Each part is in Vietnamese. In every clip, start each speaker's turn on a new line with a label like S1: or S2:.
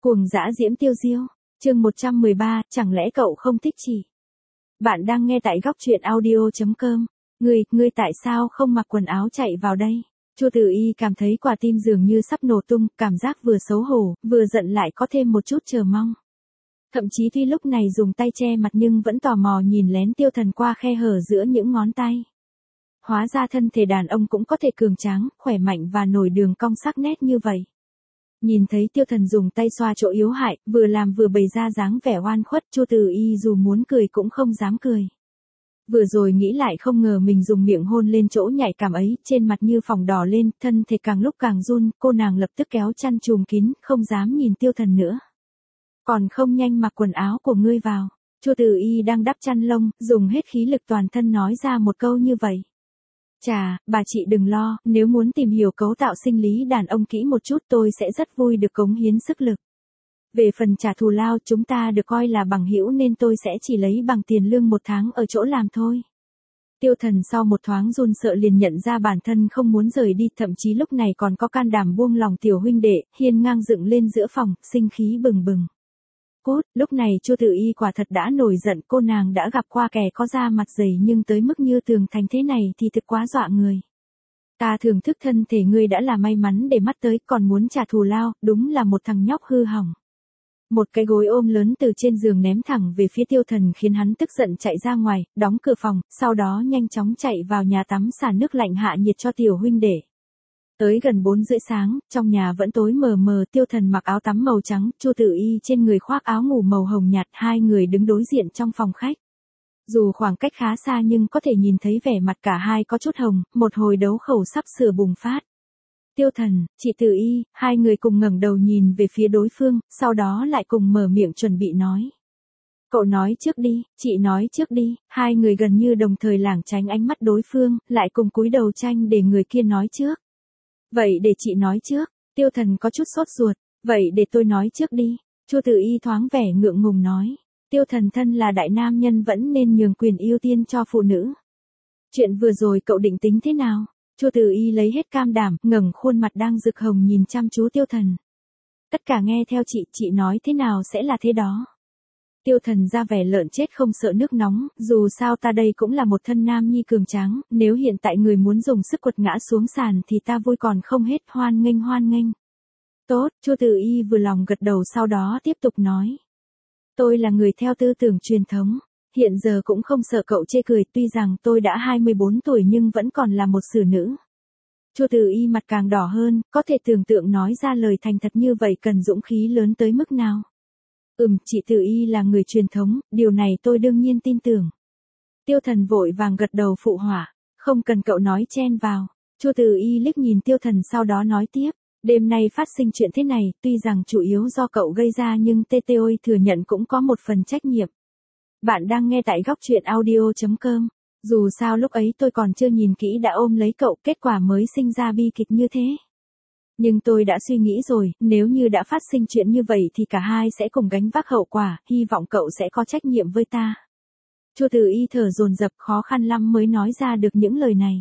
S1: Cuồng dã diễm tiêu diêu, chương 113, chẳng lẽ cậu không thích chị? Bạn đang nghe tại góc truyện audio.com. Ngươi tại sao không mặc quần áo chạy vào đây? Chu Tử Y cảm thấy quả tim dường như sắp nổ tung, cảm giác vừa xấu hổ, vừa giận lại có thêm một chút chờ mong. Thậm chí tuy lúc này dùng tay che mặt nhưng vẫn tò mò nhìn lén Tiêu Thần qua khe hở giữa những ngón tay. Hóa ra thân thể đàn ông cũng có thể cường tráng, khỏe mạnh và nổi đường cong sắc nét như vậy. Nhìn thấy Tiêu Thần dùng tay xoa chỗ yếu hại, vừa làm vừa bày ra dáng vẻ oan khuất, Chu Tử Y dù muốn cười cũng không dám cười. Vừa rồi nghĩ lại không ngờ mình dùng miệng hôn lên chỗ nhạy cảm ấy, trên mặt như phỏng đỏ lên, thân thể càng lúc càng run, cô nàng lập tức kéo chăn trùm kín, không dám nhìn Tiêu Thần nữa. Còn không nhanh mặc quần áo của ngươi vào. Chu Tử Y đang đắp chăn lông, dùng hết khí lực toàn thân nói ra một câu như vậy. Chà, bà chị đừng lo, nếu muốn tìm hiểu cấu tạo sinh lý đàn ông kỹ một chút tôi sẽ rất vui được cống hiến sức lực. Về phần trả thù lao chúng ta được coi là bằng hữu nên tôi sẽ chỉ lấy bằng tiền lương một tháng ở chỗ làm thôi. Tiêu Thần sau một thoáng run sợ liền nhận ra bản thân không muốn rời đi, thậm chí lúc này còn có can đảm buông lòng tiểu huynh đệ, hiên ngang dựng lên giữa phòng, sinh khí bừng bừng. Cút, lúc này Chu Tử Y quả thật đã nổi giận, cô nàng đã gặp qua kẻ có da mặt dày nhưng tới mức như tường thành thế này thì thực quá dọa người. Ta thưởng thức thân thể ngươi đã là may mắn để mắt tới, còn muốn trả thù lao, đúng là một thằng nhóc hư hỏng. Một cái gối ôm lớn từ trên giường ném thẳng về phía Tiêu Thần khiến hắn tức giận chạy ra ngoài, đóng cửa phòng, sau đó nhanh chóng chạy vào nhà tắm xả nước lạnh hạ nhiệt cho tiểu huynh đệ. Tới gần 4:30 sáng, trong nhà vẫn tối mờ mờ, Tiêu Thần mặc áo tắm màu trắng, Chu Tử Y trên người khoác áo ngủ màu hồng nhạt, hai người đứng đối diện trong phòng khách. Dù khoảng cách khá xa nhưng có thể nhìn thấy vẻ mặt cả hai có chút hồng, một hồi đấu khẩu sắp sửa bùng phát. Tiêu Thần, chị Tử Y, hai người cùng ngẩng đầu nhìn về phía đối phương, sau đó lại cùng mở miệng chuẩn bị nói. Cậu nói trước đi, chị nói trước đi, hai người gần như đồng thời lảng tránh ánh mắt đối phương, lại cùng cúi đầu tranh để người kia nói trước. Vậy để chị nói trước, Tiêu Thần có chút sốt ruột, vậy để tôi nói trước đi, Chu Tử Y thoáng vẻ ngượng ngùng nói. Tiêu Thần thân là đại nam nhân vẫn nên nhường quyền ưu tiên cho phụ nữ. Chuyện vừa rồi cậu định tính thế nào? Chu Tử Y lấy hết cam đảm, ngẩng khuôn mặt đang rực hồng nhìn chăm chú Tiêu Thần. Tất cả nghe theo chị nói thế nào sẽ là thế đó. Tiêu Thần ra vẻ lợn chết không sợ nước nóng, dù sao ta đây cũng là một thân nam nhi cường tráng, nếu hiện tại người muốn dùng sức quật ngã xuống sàn thì ta vui còn không hết, hoan nghênh. Tốt, Chu Tử Y vừa lòng gật đầu sau đó tiếp tục nói. Tôi là người theo tư tưởng truyền thống, hiện giờ cũng không sợ cậu chê cười, tuy rằng tôi đã 24 tuổi nhưng vẫn còn là một xử nữ. Chu Tử Y mặt càng đỏ hơn, có thể tưởng tượng nói ra lời thành thật như vậy cần dũng khí lớn tới mức nào. Chị Tử Y là người truyền thống, điều này tôi đương nhiên tin tưởng. Tiêu Thần vội vàng gật đầu phụ họa, không cần cậu nói chen vào. Chu Tử Y liếc nhìn Tiêu Thần sau đó nói tiếp, đêm nay phát sinh chuyện thế này, tuy rằng chủ yếu do cậu gây ra nhưng TTOI thừa nhận cũng có một phần trách nhiệm. Bạn đang nghe tại góc truyện audio.com, dù sao lúc ấy tôi còn chưa nhìn kỹ đã ôm lấy cậu, kết quả mới sinh ra bi kịch như thế. Nhưng tôi đã suy nghĩ rồi, nếu như đã phát sinh chuyện như vậy thì cả hai sẽ cùng gánh vác hậu quả, hy vọng cậu sẽ có trách nhiệm với ta. Chu Tử Y thở dồn dập khó khăn lắm mới nói ra được những lời này.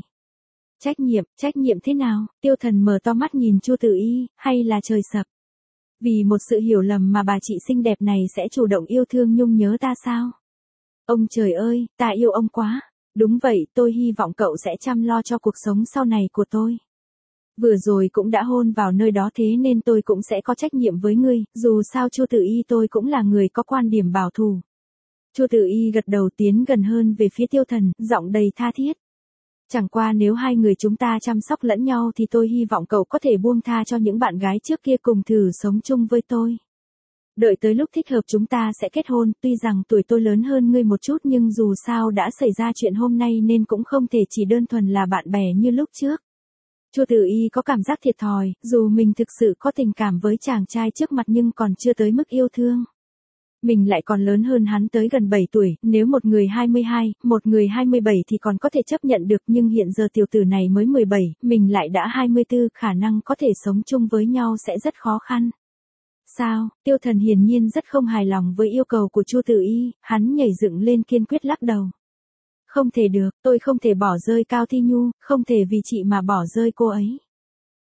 S1: Trách nhiệm thế nào? Tiêu Thần mở to mắt nhìn Chu Tử Y, hay là trời sập? Vì một sự hiểu lầm mà bà chị xinh đẹp này sẽ chủ động yêu thương nhung nhớ ta sao? Ông trời ơi, ta yêu ông quá. Đúng vậy, tôi hy vọng cậu sẽ chăm lo cho cuộc sống sau này của tôi. Vừa rồi cũng đã hôn vào nơi đó thế nên tôi cũng sẽ có trách nhiệm với ngươi, dù sao Chu Tử Y tôi cũng là người có quan điểm bảo thủ. Chu Tử Y gật đầu tiến gần hơn về phía Tiêu Thần, giọng đầy tha thiết. Chẳng qua nếu hai người chúng ta chăm sóc lẫn nhau thì tôi hy vọng cậu có thể buông tha cho những bạn gái trước kia cùng thử sống chung với tôi. Đợi tới lúc thích hợp chúng ta sẽ kết hôn, tuy rằng tuổi tôi lớn hơn ngươi một chút nhưng dù sao đã xảy ra chuyện hôm nay nên cũng không thể chỉ đơn thuần là bạn bè như lúc trước. Chu Tử Y có cảm giác thiệt thòi, dù mình thực sự có tình cảm với chàng trai trước mặt nhưng còn chưa tới mức yêu thương. Mình lại còn lớn hơn hắn tới gần 7 tuổi, nếu một người 22, một người 27 thì còn có thể chấp nhận được nhưng hiện giờ tiểu tử này mới 17, mình lại đã 24, khả năng có thể sống chung với nhau sẽ rất khó khăn. Sao? Tiêu Thần hiển nhiên rất không hài lòng với yêu cầu của Chu Tử Y, hắn nhảy dựng lên kiên quyết lắc đầu. Không thể được, tôi không thể bỏ rơi Cao Thi Nhu, không thể vì chị mà bỏ rơi cô ấy.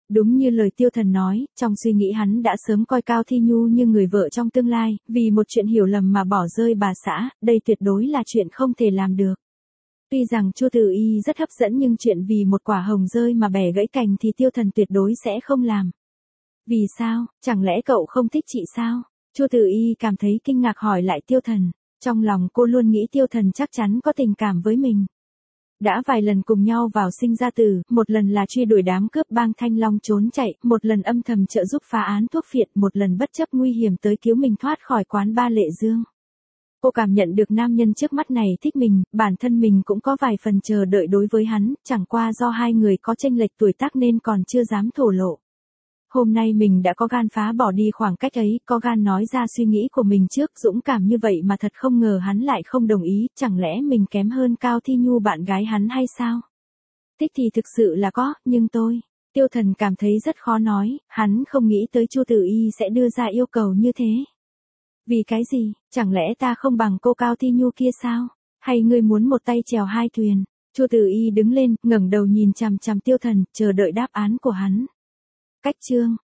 S1: Đúng như lời Tiêu Thần nói, trong suy nghĩ hắn đã sớm coi Cao Thi Nhu như người vợ trong tương lai, vì một chuyện hiểu lầm mà bỏ rơi bà xã, đây tuyệt đối là chuyện không thể làm được. Tuy rằng Chu Tử Y rất hấp dẫn nhưng chuyện vì một quả hồng rơi mà bẻ gãy cành thì Tiêu Thần tuyệt đối sẽ không làm. Vì sao, chẳng lẽ cậu không thích chị sao? Chu Tử Y cảm thấy kinh ngạc hỏi lại Tiêu Thần, trong lòng cô luôn nghĩ Tiêu Thần chắc chắn có tình cảm với mình. Đã vài lần cùng nhau vào sinh ra tử, một lần là truy đuổi đám cướp bang Thanh Long trốn chạy, một lần âm thầm trợ giúp phá án thuốc phiện, một lần bất chấp nguy hiểm tới cứu mình thoát khỏi quán ba Lệ Dương. Cô cảm nhận được nam nhân trước mắt này thích mình, bản thân mình cũng có vài phần chờ đợi đối với hắn, chẳng qua do hai người có chênh lệch tuổi tác nên còn chưa dám thổ lộ. Hôm nay mình đã có gan phá bỏ đi khoảng cách ấy, có gan nói ra suy nghĩ của mình trước, dũng cảm như vậy mà thật không ngờ hắn lại không đồng ý, chẳng lẽ mình kém hơn Cao Thi Nhu bạn gái hắn hay sao? Thích thì thực sự là có, nhưng Tiêu Thần cảm thấy rất khó nói, hắn không nghĩ tới Chu Tử Y sẽ đưa ra yêu cầu như thế. Vì cái gì, chẳng lẽ ta không bằng cô Cao Thi Nhu kia sao? Hay ngươi muốn một tay chèo hai thuyền? Chu Tử Y đứng lên, ngẩng đầu nhìn chằm chằm Tiêu Thần, chờ đợi đáp án của hắn. Cách chương